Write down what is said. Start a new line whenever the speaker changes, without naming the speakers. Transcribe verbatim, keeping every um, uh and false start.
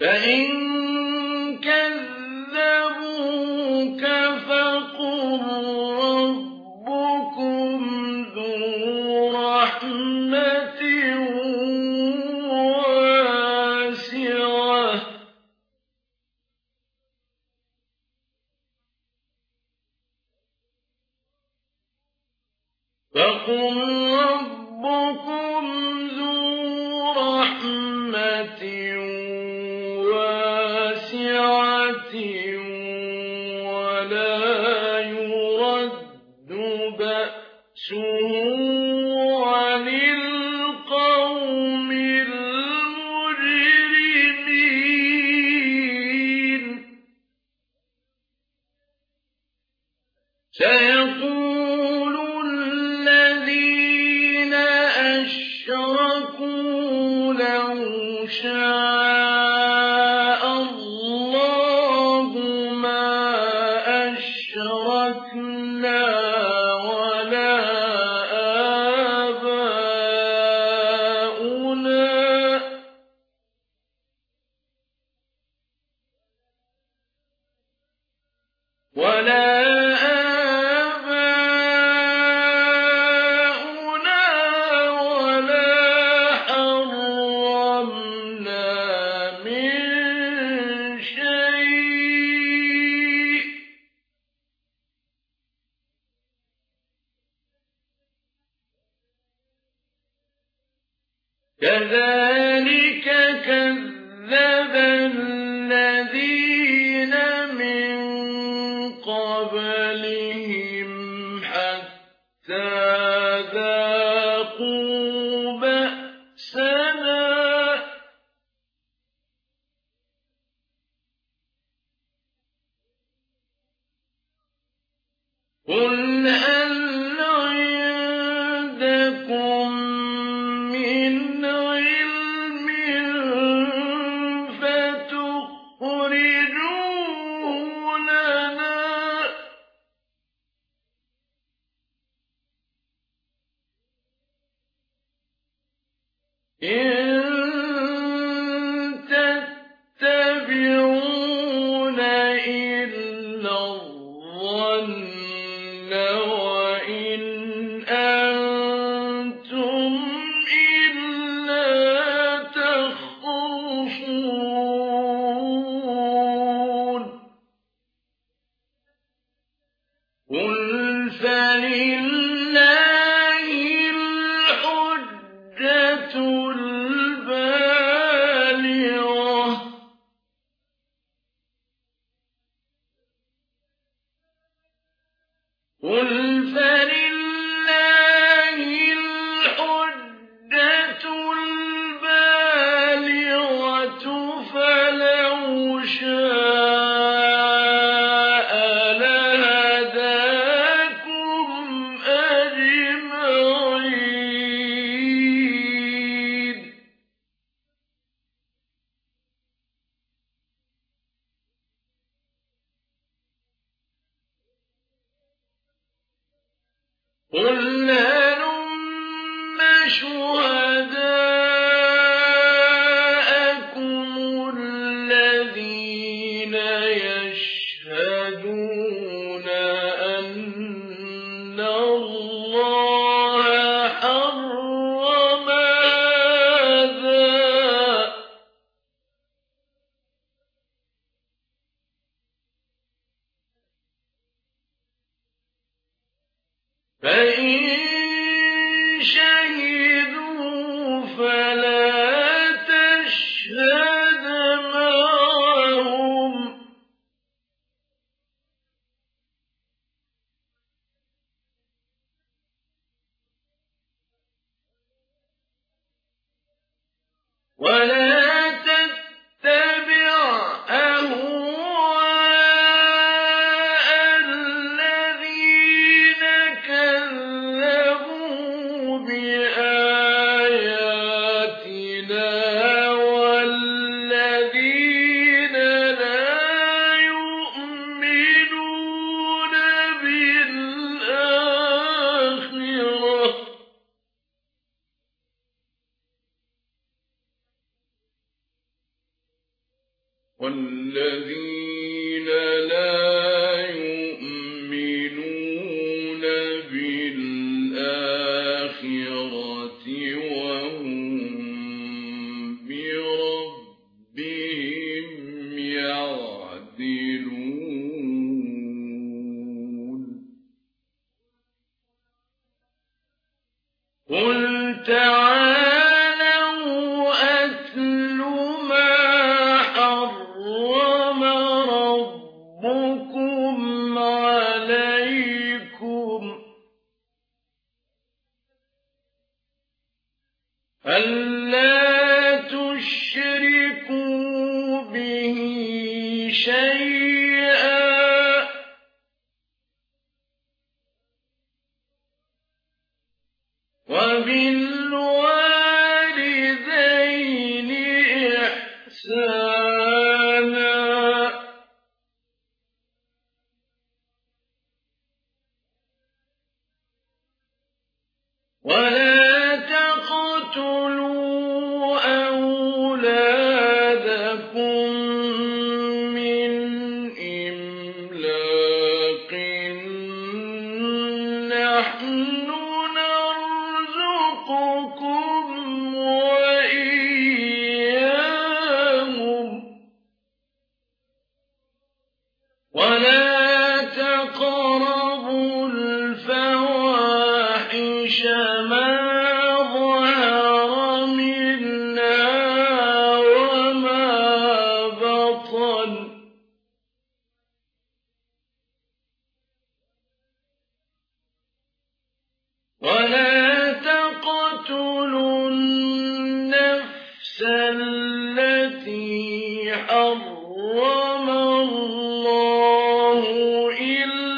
فإن كذبوك فقل ربكم ذو رحمة واسعة فقل ربكم ذو رحمة واسعة ولا يرد بأسه عن القوم المجرمين سيقول الذين أشركوا لو شاء الله ما أشركنا ولا آباؤنا ولا آباؤنا ولا حرمنا من شيء كذلك كذب الذين من قبلهم حتى ذاقوا بأسنا قل هل عندكم من علم فتخرجوه لنا إن تتبعون إلا الظن وإن أنتم إلا تخرصون قل فلله الحجة البالغة قل فلله الحجة البالغة فلو شاء لهداكم أجمعين قل هلم شهداءكم الذين يشهدون أن الله حرم هذا فإن شهدوا فلا تشهد معهم ولا تتبع أهواء الذين كذبوا بآياتنا والذين لا يؤمنون بالآخرة والذين لا يؤمنون بالآخرة وهم بربهم يعدلون قل تعالوا أتل ما حرم ربكم عليكم ألا تشركوا به شيئا وبالوالدين إحسانا ولا تقتلوا أولادكم من إملاق نحن نرزقكم وإياهم ولا تقربوا الفواحش ما ظهر منها وما بطن ولا تقتلوا النفس التي حرم الله إلا